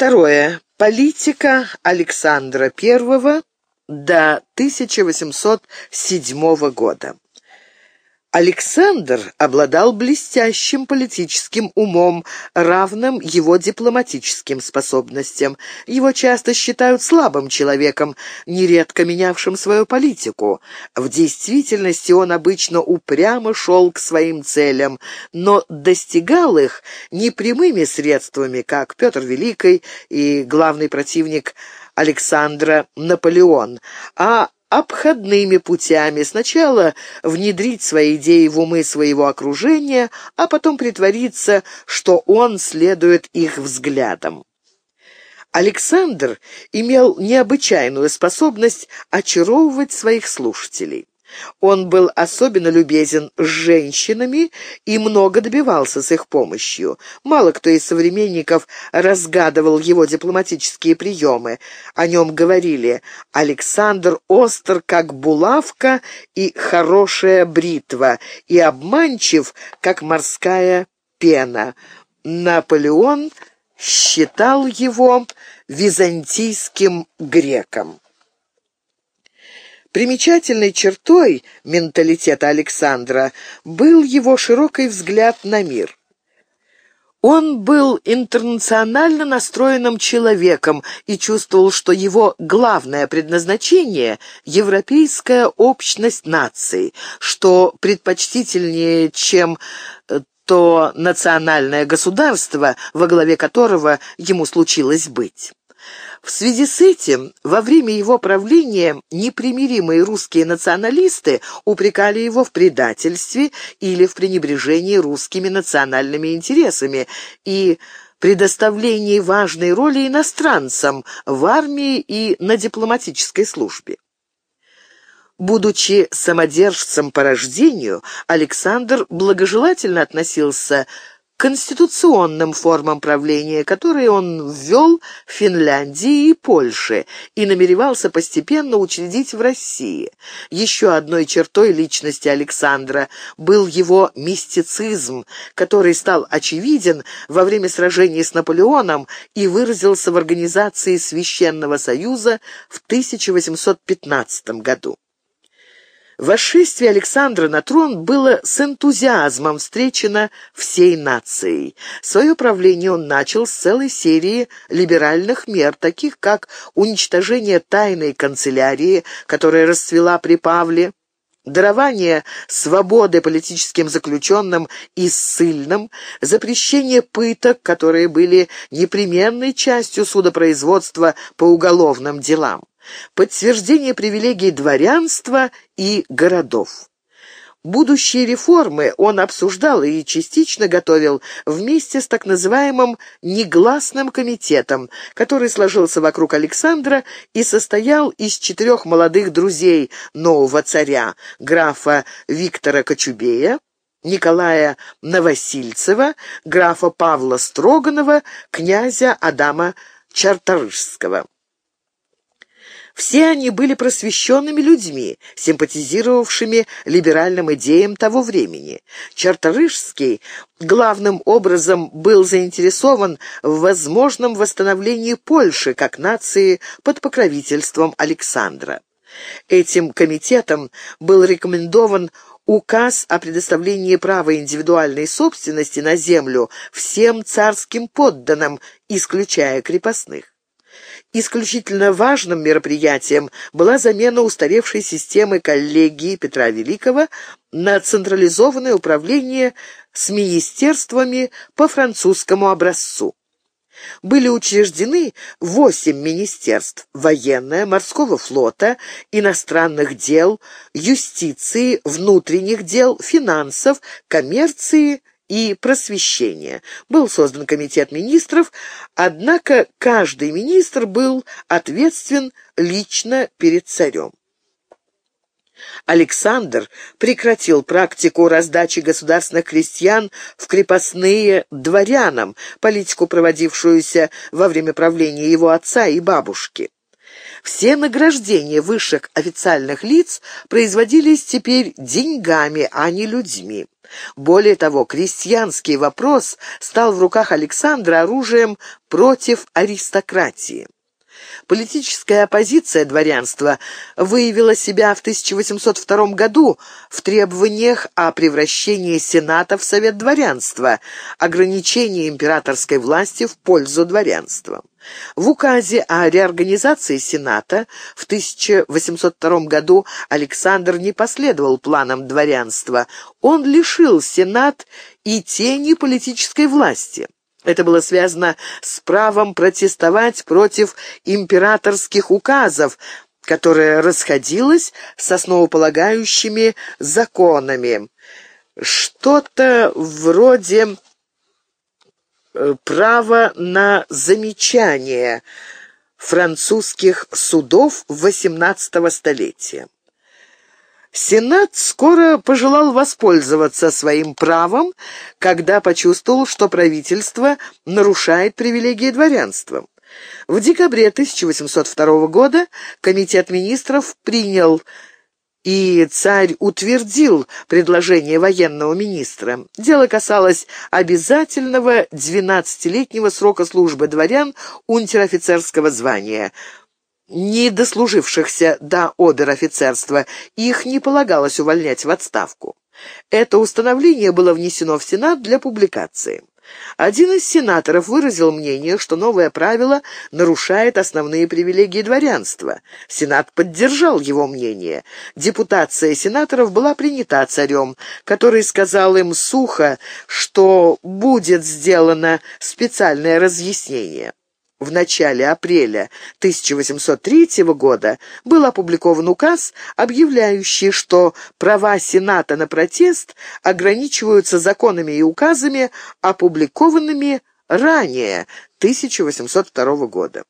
Второе. Политика Александра I до 1807 года. Александр обладал блестящим политическим умом, равным его дипломатическим способностям. Его часто считают слабым человеком, нередко менявшим свою политику. В действительности он обычно упрямо шел к своим целям, но достигал их не прямыми средствами, как Петр Великий и главный противник Александра Наполеон, а обходными путями: сначала внедрить свои идеи в умы своего окружения, а потом притвориться, что он следует их взглядам. Александр имел необычайную способность очаровывать своих слушателей. Он был особенно любезен с женщинами и много добивался с их помощью. Мало кто из современников разгадывал его дипломатические приемы. О нем говорили: «Александр остр, как булавка, и хорошая бритва, и обманчив, как морская пена». Наполеон считал его византийским греком. Примечательной чертой менталитета Александра был его широкий взгляд на мир. Он был интернационально настроенным человеком и чувствовал, что его главное предназначение – европейская общность наций, что предпочтительнее, чем то национальное государство, во главе которого ему случилось быть. В связи с этим, во время его правления непримиримые русские националисты упрекали его в предательстве или в пренебрежении русскими национальными интересами и предоставлении важной роли иностранцам в армии и на дипломатической службе. Будучи самодержцем по рождению, Александр благожелательно относился к конституционным формам правления, которые он ввел в Финляндии и Польше, и намеревался постепенно учредить в России. Еще одной чертой личности Александра был его мистицизм, который стал очевиден во время сражений с Наполеоном и выразился в организации Священного Союза в 1815 году. Восшествие Александра на трон было с энтузиазмом встречено всей нацией. Свое правление он начал с целой серии либеральных мер, таких как уничтожение тайной канцелярии, которая расцвела при Павле, дарование свободы политическим заключенным и ссыльным, запрещение пыток, которые были непременной частью судопроизводства по уголовным делам, подтверждение привилегий дворянства и городов. Будущие реформы он обсуждал и частично готовил вместе с так называемым «негласным комитетом», который сложился вокруг Александра и состоял из 4 молодых друзей нового царя: графа Виктора Кочубея, Николая Новосильцева, графа Павла Строганова, князя Адама Чарторижского. Все они были просвещенными людьми, симпатизировавшими либеральным идеям того времени. Чарторижский главным образом был заинтересован в возможном восстановлении Польши как нации под покровительством Александра. Этим комитетом был рекомендован указ о предоставлении права индивидуальной собственности на землю всем царским подданным, исключая крепостных. Исключительно важным мероприятием была замена устаревшей системы коллегии Петра Великого на централизованное управление с министерствами по французскому образцу. Были учреждены 8 министерств: военное, морского флота, иностранных дел, юстиции, внутренних дел, финансов, коммерции и просвещения. Был создан комитет министров, однако каждый министр был ответственен лично перед царем. Александр прекратил практику раздачи государственных крестьян в крепостные дворянам, политику, проводившуюся во время правления его отца и бабушки. Все награждения высших официальных лиц производились теперь деньгами, а не людьми. Более того, крестьянский вопрос стал в руках Александра оружием против аристократии. Политическая оппозиция дворянства выявила себя в 1802 году в требованиях о превращении Сената в Совет дворянства, ограничении императорской власти в пользу дворянства. В указе о реорганизации Сената в 1802 году Александр не последовал планам дворянства. Он лишил Сенат и тени политической власти. Это было связано с правом протестовать против императорских указов, которое расходилось с основополагающими законами. Что-то вроде права на замечание французских судов XVIII столетия. Сенат скоро пожелал воспользоваться своим правом, когда почувствовал, что правительство нарушает привилегии дворянства. В декабре 1802 года Комитет министров принял и царь утвердил предложение военного министра. Дело касалось обязательного 12-летнего срока службы дворян унтер-офицерского звания, не дослужившихся до обер-офицерства. Их не полагалось увольнять в отставку. Это установление было внесено в Сенат для публикации. Один из сенаторов выразил мнение, что новое правило нарушает основные привилегии дворянства. Сенат поддержал его мнение. Депутация сенаторов была принята царем, который сказал им сухо, что будет сделано специальное разъяснение. В начале апреля 1803 года был опубликован указ, объявляющий, что права Сената на протест ограничиваются законами и указами, опубликованными ранее 1802 года.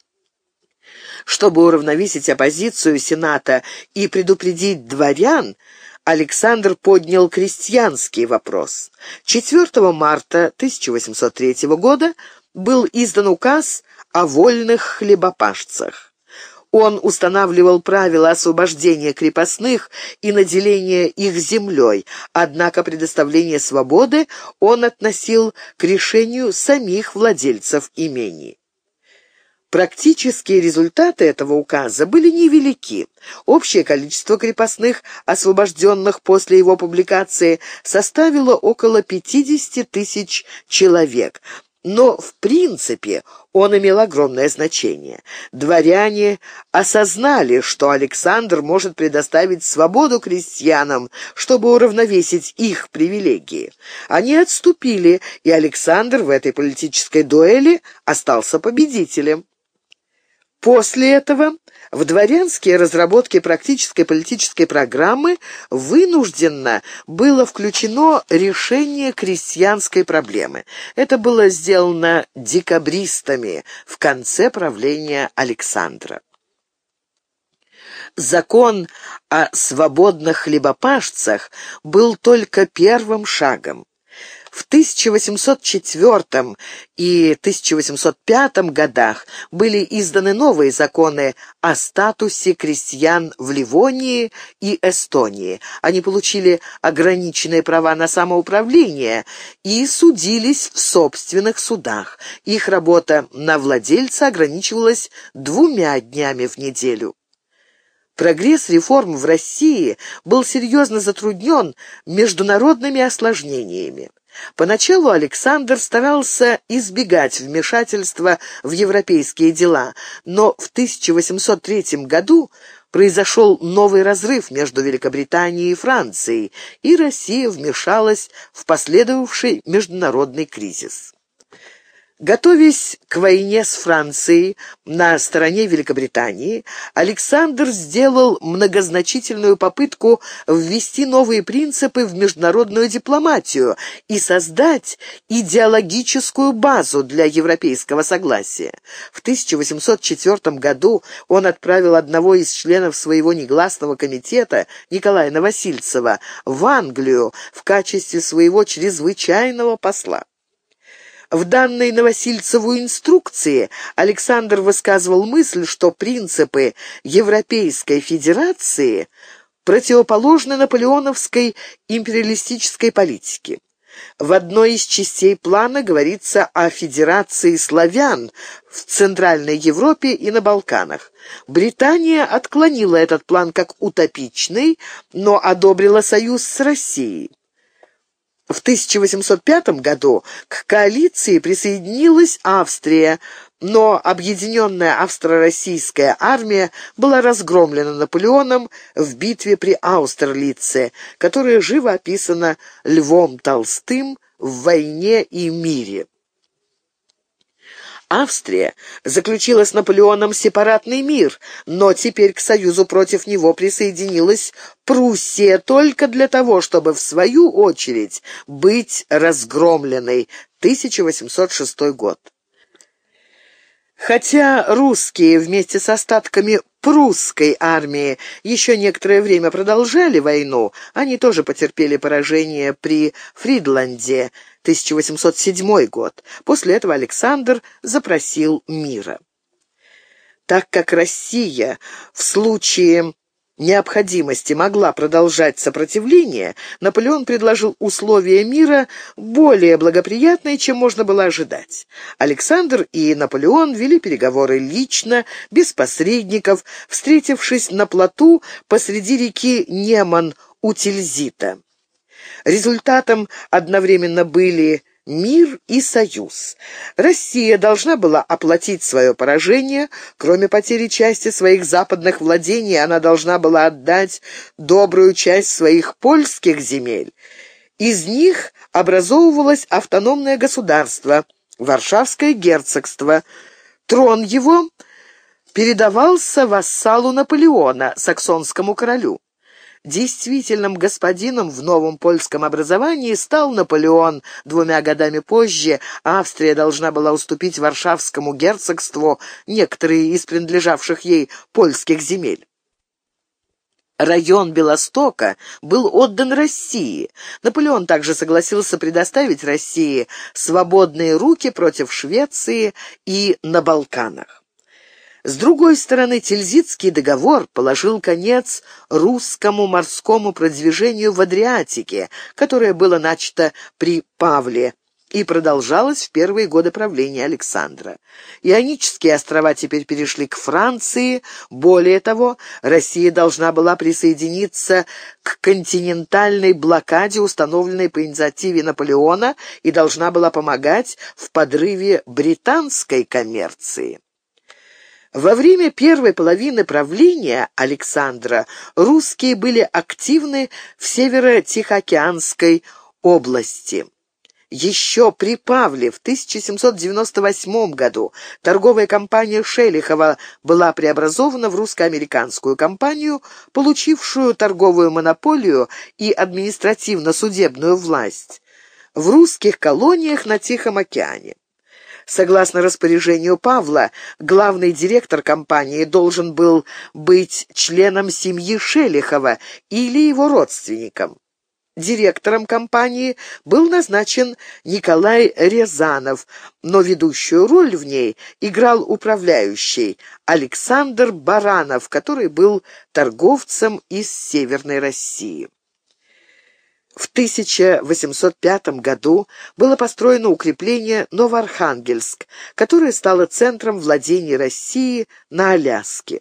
Чтобы уравновесить оппозицию Сената и предупредить дворян, Александр поднял крестьянский вопрос. 4 марта 1803 года был издан указ о вольных хлебопашцах. Он устанавливал правила освобождения крепостных и наделения их землей, однако предоставление свободы он относил к решению самих владельцев имений. Практические результаты этого указа были невелики. Общее количество крепостных, освобожденных после его публикации, составило около 50 тысяч человек. Но, в принципе, он имел огромное значение. Дворяне осознали, что Александр может предоставить свободу крестьянам, чтобы уравновесить их привилегии. Они отступили, и Александр в этой политической дуэли остался победителем. После этого в дворянские разработки практической политической программы вынужденно было включено решение крестьянской проблемы. Это было сделано декабристами в конце правления Александра. Закон о свободных хлебопашцах был только первым шагом. В 1804 и 1805 годах были изданы новые законы о статусе крестьян в Ливонии и Эстонии. Они получили ограниченные права на самоуправление и судились в собственных судах. Их работа на владельца ограничивалась 2 днями в неделю. Прогресс реформ в России был серьезно затруднен международными осложнениями. Поначалу Александр старался избегать вмешательства в европейские дела, но в 1803 году произошел новый разрыв между Великобританией и Францией, и Россия вмешалась в последовавший международный кризис. Готовясь к войне с Францией на стороне Великобритании, Александр сделал многозначительную попытку ввести новые принципы в международную дипломатию и создать идеологическую базу для европейского согласия. В 1804 году он отправил одного из членов своего негласного комитета, Николая Новосильцева, в Англию в качестве своего чрезвычайного посла. В данной Новосильцеву инструкции Александр высказывал мысль, что принципы Европейской Федерации противоположны наполеоновской империалистической политике. В одной из частей плана говорится о федерации славян в Центральной Европе и на Балканах. Британия отклонила этот план как утопичный, но одобрила союз с Россией. В 1805 году к коалиции присоединилась Австрия, но объединенная австро-российская армия была разгромлена Наполеоном в битве при Аустерлице, которая живо описана Львом Толстым в «Войне и мире». Австрия заключила с Наполеоном сепаратный мир, но теперь к союзу против него присоединилась Пруссия только для того, чтобы в свою очередь быть разгромленной. 1806 год. Хотя русские вместе с остатками прусской армии еще некоторое время продолжали войну, они тоже потерпели поражение при Фридланде, 1807 год. После этого Александр запросил мира. Так как Россия в случае необходимости могла продолжать сопротивление, Наполеон предложил условия мира более благоприятные, чем можно было ожидать. Александр и Наполеон вели переговоры лично, без посредников, встретившись на плоту посреди реки Неман у Тильзита. Результатом одновременно были мир и союз. Россия должна была оплатить свое поражение. Кроме потери части своих западных владений, она должна была отдать добрую часть своих польских земель. Из них образовывалось автономное государство, Варшавское герцогство. Трон его передавался вассалу Наполеона, саксонскому королю. Действительным господином в новом польском образовании стал Наполеон. 2 годами позже Австрия должна была уступить Варшавскому герцогству некоторые из принадлежавших ей польских земель. Район Белостока был отдан России. Наполеон также согласился предоставить России свободные руки против Швеции и на Балканах. С другой стороны, Тильзитский договор положил конец русскому морскому продвижению в Адриатике, которое было начато при Павле и продолжалось в первые годы правления Александра. Ионические острова теперь перешли к Франции. Более того, Россия должна была присоединиться к континентальной блокаде, установленной по инициативе Наполеона, и должна была помогать в подрыве британской коммерции. Во время первой половины правления Александра русские были активны в Северо-Тихоокеанской области. Еще при Павле в 1798 году торговая компания Шелихова была преобразована в русско-американскую компанию, получившую торговую монополию и административно-судебную власть в русских колониях на Тихом океане. Согласно распоряжению Павла, главный директор компании должен был быть членом семьи Шелихова или его родственником. Директором компании был назначен Николай Рязанов, но ведущую роль в ней играл управляющий Александр Баранов, который был торговцем из Северной России. В 1805 году было построено укрепление Новоархангельск, которое стало центром владений России на Аляске.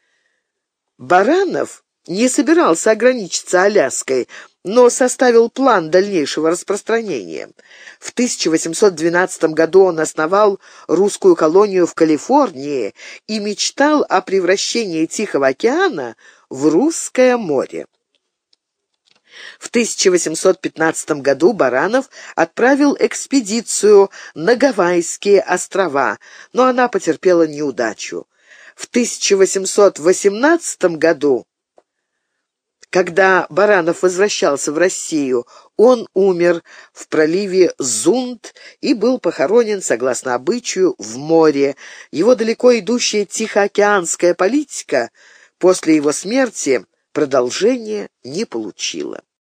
Баранов не собирался ограничиться Аляской, но составил план дальнейшего распространения. В 1812 году он основал русскую колонию в Калифорнии и мечтал о превращении Тихого океана в Русское море. В 1815 году Баранов отправил экспедицию на Гавайские острова, но она потерпела неудачу. В 1818 году, когда Баранов возвращался в Россию, он умер в проливе Зунд и был похоронен, согласно обычаю, в море. Его далеко идущая тихоокеанская политика после его смерти продолжения не получила.